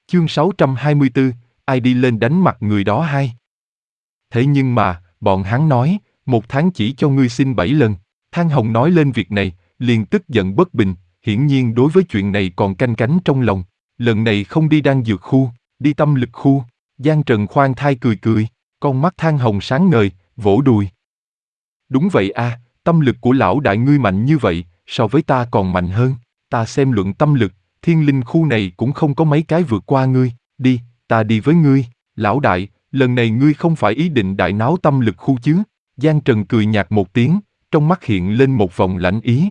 Chương 624, ai đi lên đánh mặt người đó hay? Thế nhưng mà, bọn hắn nói, 1 tháng chỉ cho ngươi xin 7 lần. Thang Hồng nói lên việc này, liền tức giận bất bình, hiển nhiên đối với chuyện này còn canh cánh trong lòng. Lần này không đi đan dược khu, đi tâm lực khu. Giang Trần khoan thai cười cười, con mắt Thang Hồng sáng ngời, vỗ đùi. Đúng vậy a, tâm lực của lão đại ngươi mạnh như vậy, so với ta còn mạnh hơn. Ta xem luận tâm lực, thiên linh khu này cũng không có mấy cái vượt qua ngươi. Đi, ta đi với ngươi. Lão đại, lần này ngươi không phải ý định đại náo tâm lực khu chứ? Giang Trần cười nhạt một tiếng, trong mắt hiện lên một vòng lãnh ý.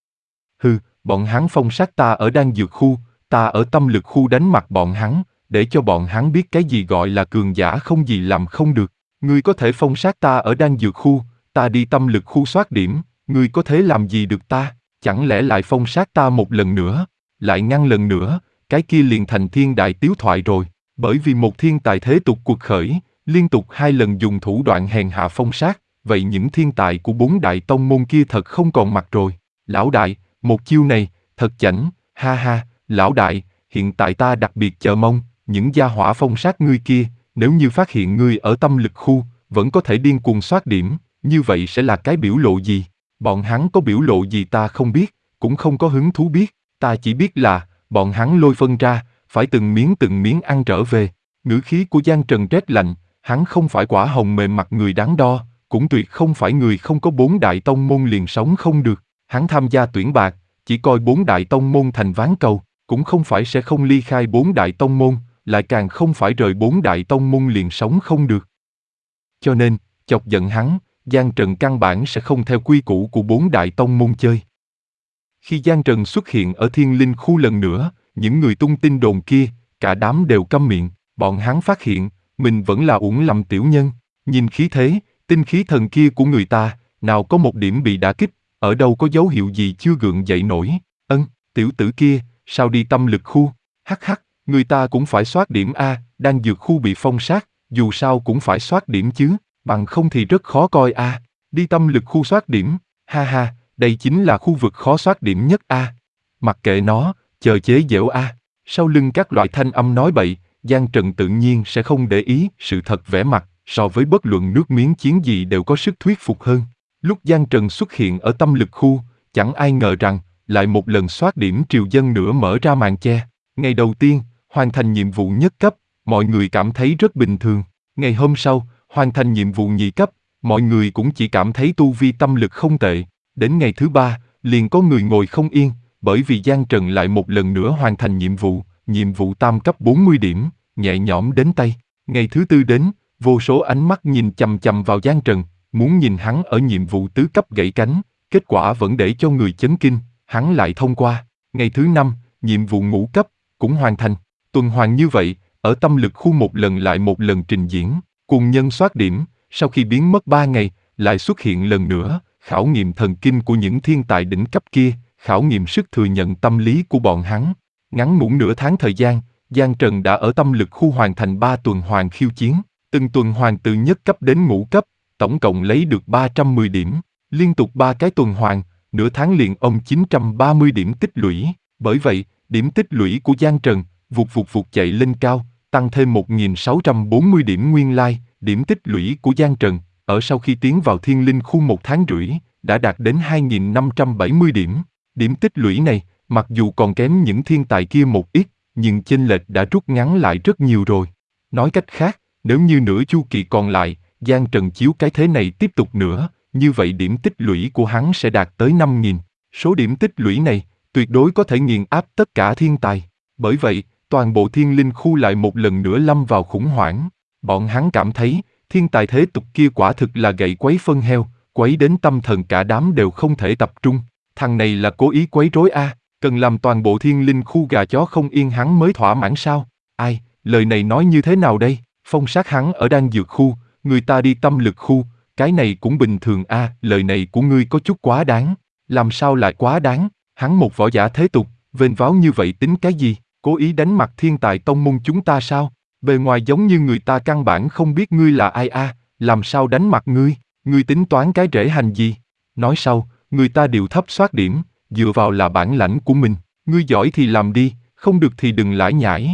Hừ, bọn hắn phong sát ta ở đan dược khu, ta ở tâm lực khu đánh mặt bọn hắn, để cho bọn hắn biết cái gì gọi là cường giả không gì làm không được. Ngươi có thể phong sát ta ở đan dược khu, ta đi tâm lực khu soát điểm, ngươi có thể làm gì được ta? Chẳng lẽ lại phong sát ta một lần nữa, lại ngăn lần nữa, cái kia liền thành thiên đại tiếu thoại rồi. Bởi vì một thiên tài thế tục cuộc khởi, liên tục 2 lần dùng thủ đoạn hèn hạ phong sát, vậy những thiên tài của 4 đại tông môn kia thật không còn mặt rồi. Lão đại, một chiêu này, thật chảnh, ha ha, lão đại, hiện tại ta đặc biệt chờ mong, những gia hỏa phong sát ngươi kia, nếu như phát hiện ngươi ở tâm lực khu, vẫn có thể điên cuồng soát điểm, như vậy sẽ là cái biểu lộ gì? Bọn hắn có biểu lộ gì ta không biết, cũng không có hứng thú biết, ta chỉ biết là, bọn hắn lôi phân ra, phải từng miếng ăn trở về. Ngữ khí của Giang Trần rét lạnh, hắn không phải quả hồng mềm mặt người đáng đo, cũng tuyệt không phải người không có 4 đại tông môn liền sống không được. Hắn tham gia tuyển bạc, chỉ coi 4 đại tông môn thành ván cầu, cũng không phải sẽ không ly khai 4 đại tông môn, lại càng không phải rời 4 đại tông môn liền sống không được. Cho nên, chọc giận hắn, Giang Trần căn bản sẽ không theo quy củ của 4 đại tông môn chơi. Khi Giang Trần xuất hiện ở thiên linh khu lần nữa, những người tung tin đồn kia, cả đám đều câm miệng, bọn hắn phát hiện, mình vẫn là uổng lầm tiểu nhân, nhìn khí thế, tinh khí thần kia của người ta, nào có một điểm bị đả kích, ở đâu có dấu hiệu gì chưa gượng dậy nổi. Tiểu tử kia, sao đi tâm lực khu? Hắc hắc, người ta cũng phải soát điểm a, đang dược khu bị phong sát, dù sao cũng phải soát điểm chứ, bằng không thì rất khó coi a. Đi tâm lực khu soát điểm, ha ha, đây chính là khu vực khó soát điểm nhất a. Mặc kệ nó, chờ chế giễu a. Sau lưng các loại thanh âm nói bậy, Giang Trần tự nhiên sẽ không để ý, sự thật vẻ mặt, so với bất luận nước miếng chiến gì đều có sức thuyết phục hơn. Lúc Giang Trần xuất hiện ở tâm lực khu, chẳng ai ngờ rằng, lại một lần soát điểm triều dân nữa mở ra màn che. Ngày đầu tiên, hoàn thành nhiệm vụ nhất cấp, mọi người cảm thấy rất bình thường. Ngày hôm sau, hoàn thành nhiệm vụ nhị cấp, mọi người cũng chỉ cảm thấy tu vi tâm lực không tệ. Đến ngày thứ 3, liền có người ngồi không yên, bởi vì Giang Trần lại một lần nữa hoàn thành nhiệm vụ tam cấp 40 điểm, nhẹ nhõm đến tay. Ngày thứ 4 đến, vô số ánh mắt nhìn chằm chằm vào Giang Trần, muốn nhìn hắn ở nhiệm vụ tứ cấp gãy cánh, kết quả vẫn để cho người chấn kinh, hắn lại thông qua. Ngày thứ 5, nhiệm vụ ngũ cấp, cũng hoàn thành. Tuần hoàn như vậy, ở tâm lực khu một lần lại một lần trình diễn, cùng nhân soát điểm, sau khi biến mất 3 ngày, lại xuất hiện lần nữa, khảo nghiệm thần kinh của những thiên tài đỉnh cấp kia, khảo nghiệm sức thừa nhận tâm lý của bọn hắn. Ngắn ngủn nửa tháng thời gian, Giang Trần đã ở tâm lực khu hoàn thành 3 tuần hoàn khiêu chiến, từng tuần hoàn từ nhất cấp đến ngũ cấp, tổng cộng lấy được 310 điểm, liên tục 3 cái tuần hoàn, nửa tháng liền ông 930 điểm tích lũy. Bởi vậy, điểm tích lũy của Giang Trần, vụt chạy lên cao, tăng thêm 1640 điểm nguyên lai. Điểm tích lũy của Giang Trần, ở sau khi tiến vào thiên linh khu 1 tháng rưỡi, đã đạt đến 2570 điểm. Điểm tích lũy này, mặc dù còn kém những thiên tài kia một ít, nhưng chênh lệch đã rút ngắn lại rất nhiều rồi. Nói cách khác, nếu như nửa chu kỳ còn lại, Giang Trần chiếu cái thế này tiếp tục nữa, như vậy điểm tích lũy của hắn sẽ đạt tới 5.000. Số điểm tích lũy này, tuyệt đối có thể nghiền áp tất cả thiên tài. Bởi vậy, toàn bộ thiên linh khu lại một lần nữa lâm vào khủng hoảng. Bọn hắn cảm thấy, thiên tài thế tục kia quả thực là gậy quấy phân heo, quấy đến tâm thần cả đám đều không thể tập trung. Thằng này là cố ý quấy rối a, cần làm toàn bộ thiên linh khu gà chó không yên hắn mới thỏa mãn sao? Ai, lời này nói như thế nào đây? Phong sát hắn ở đan dược khu, người ta đi tâm lực khu, cái này cũng bình thường a, lời này của ngươi có chút quá đáng. Làm sao lại quá đáng? Hắn một võ giả thế tục, vênh váo như vậy tính cái gì? Cố ý đánh mặt thiên tài tông môn chúng ta sao? Bề ngoài giống như người ta căn bản không biết ngươi là ai a, làm sao đánh mặt ngươi? Ngươi tính toán cái rễ hành gì? Nói sau, người ta đều thấp soát điểm, dựa vào là bản lãnh của mình. Ngươi giỏi thì làm đi, không được thì đừng lải nhải.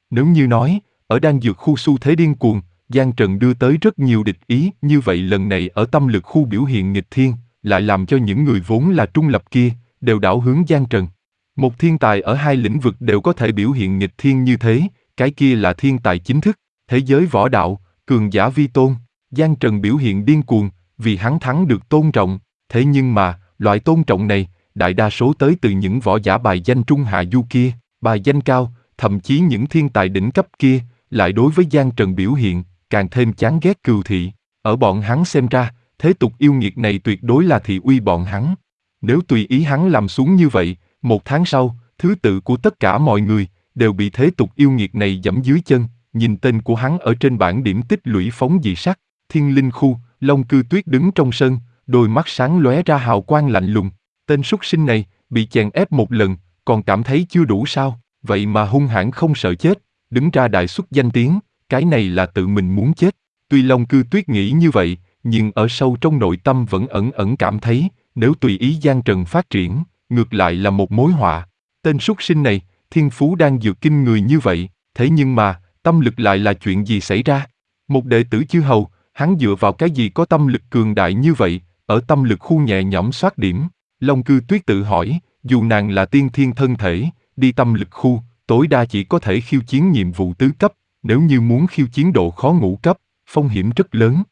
Nếu như nói, ở đan dược khu xu thế điên cuồng, Giang Trần đưa tới rất nhiều địch ý, như vậy lần này ở tâm lực khu biểu hiện nghịch thiên, lại làm cho những người vốn là trung lập kia, đều đảo hướng Giang Trần. Một thiên tài ở hai lĩnh vực đều có thể biểu hiện nghịch thiên như thế, cái kia là thiên tài chính thức, thế giới võ đạo, cường giả vi tôn. Giang Trần biểu hiện điên cuồng, vì hắn thắng được tôn trọng, thế nhưng mà, loại tôn trọng này, đại đa số tới từ những võ giả bài danh trung hạ du kia, bài danh cao, thậm chí những thiên tài đỉnh cấp kia, lại đối với Giang Trần biểu hiện, càng thêm chán ghét cừu thị. Ở bọn hắn xem ra, thế tục yêu nghiệt này tuyệt đối là thị uy bọn hắn. Nếu tùy ý hắn làm xuống như vậy, một tháng sau, thứ tự của tất cả mọi người, đều bị thế tục yêu nghiệt này giẫm dưới chân, nhìn tên của hắn ở trên bảng điểm tích lũy phóng dị sắc, Thiên Linh Khu, Long Cư Tuyết đứng trong sân, đôi mắt sáng lóe ra hào quang lạnh lùng. Tên súc sinh này, bị chèn ép một lần, còn cảm thấy chưa đủ sao, vậy mà hung hãn không sợ chết, đứng ra đại xuất danh tiếng, cái này là tự mình muốn chết. Tuy Long Cư Tuyết nghĩ như vậy, nhưng ở sâu trong nội tâm vẫn ẩn ẩn cảm thấy, nếu tùy ý Giang Trần phát triển, ngược lại là một mối họa. Tên súc sinh này, thiên phú đang dược kinh người như vậy, thế nhưng mà, tâm lực lại là chuyện gì xảy ra? Một đệ tử chư hầu, hắn dựa vào cái gì có tâm lực cường đại như vậy, ở tâm lực khu nhẹ nhõm soát điểm? Long Cư Tuyết tự hỏi, dù nàng là tiên thiên thân thể, đi tâm lực khu, tối đa chỉ có thể khiêu chiến nhiệm vụ tứ cấp, nếu như muốn khiêu chiến độ khó ngũ cấp, phong hiểm rất lớn.